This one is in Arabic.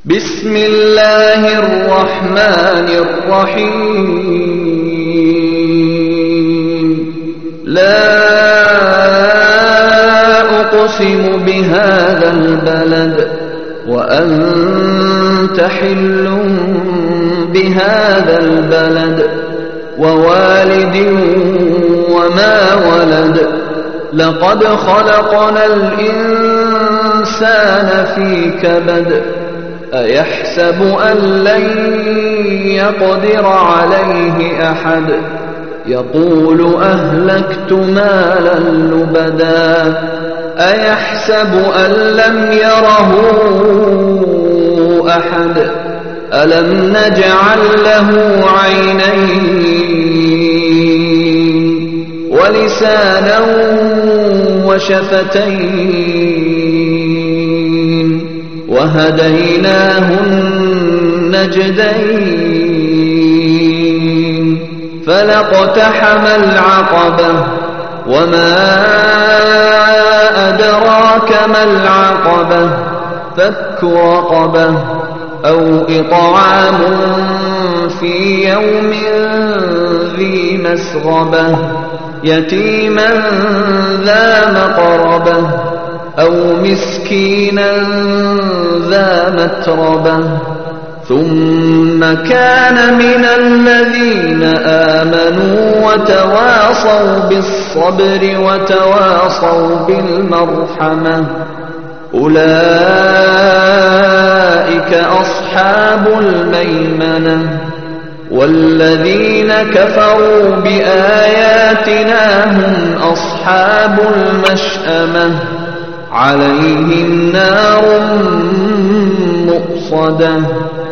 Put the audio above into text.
بسم الله الرحمن الرحيم لا أقسم بهذا البلد وأنت حل بهذا البلد ووالد وما ولد لقد خلقنا الإنسان في كبد أيحسب أن لن يقدر عليه أحد يقول أهلكت مالا لبدا أيحسب أن لم يره أحد ألم نجعل له عينين ولسانا وشفتين وهديناه النجدين فلاقتحم العقبة وما أدراك ما العقبة فك رقبة أو إطعام في يوم ذي مسغبة يتيما ذا مقربة أو مسكينا ذا متربة ثم كان من الذين آمنوا وتواصوا بالصبر وتواصوا بالمرحمة أولئك أصحاب الميمنة والذين كفروا بآياتنا هم أصحاب المشأمة عليهم نار مؤصدة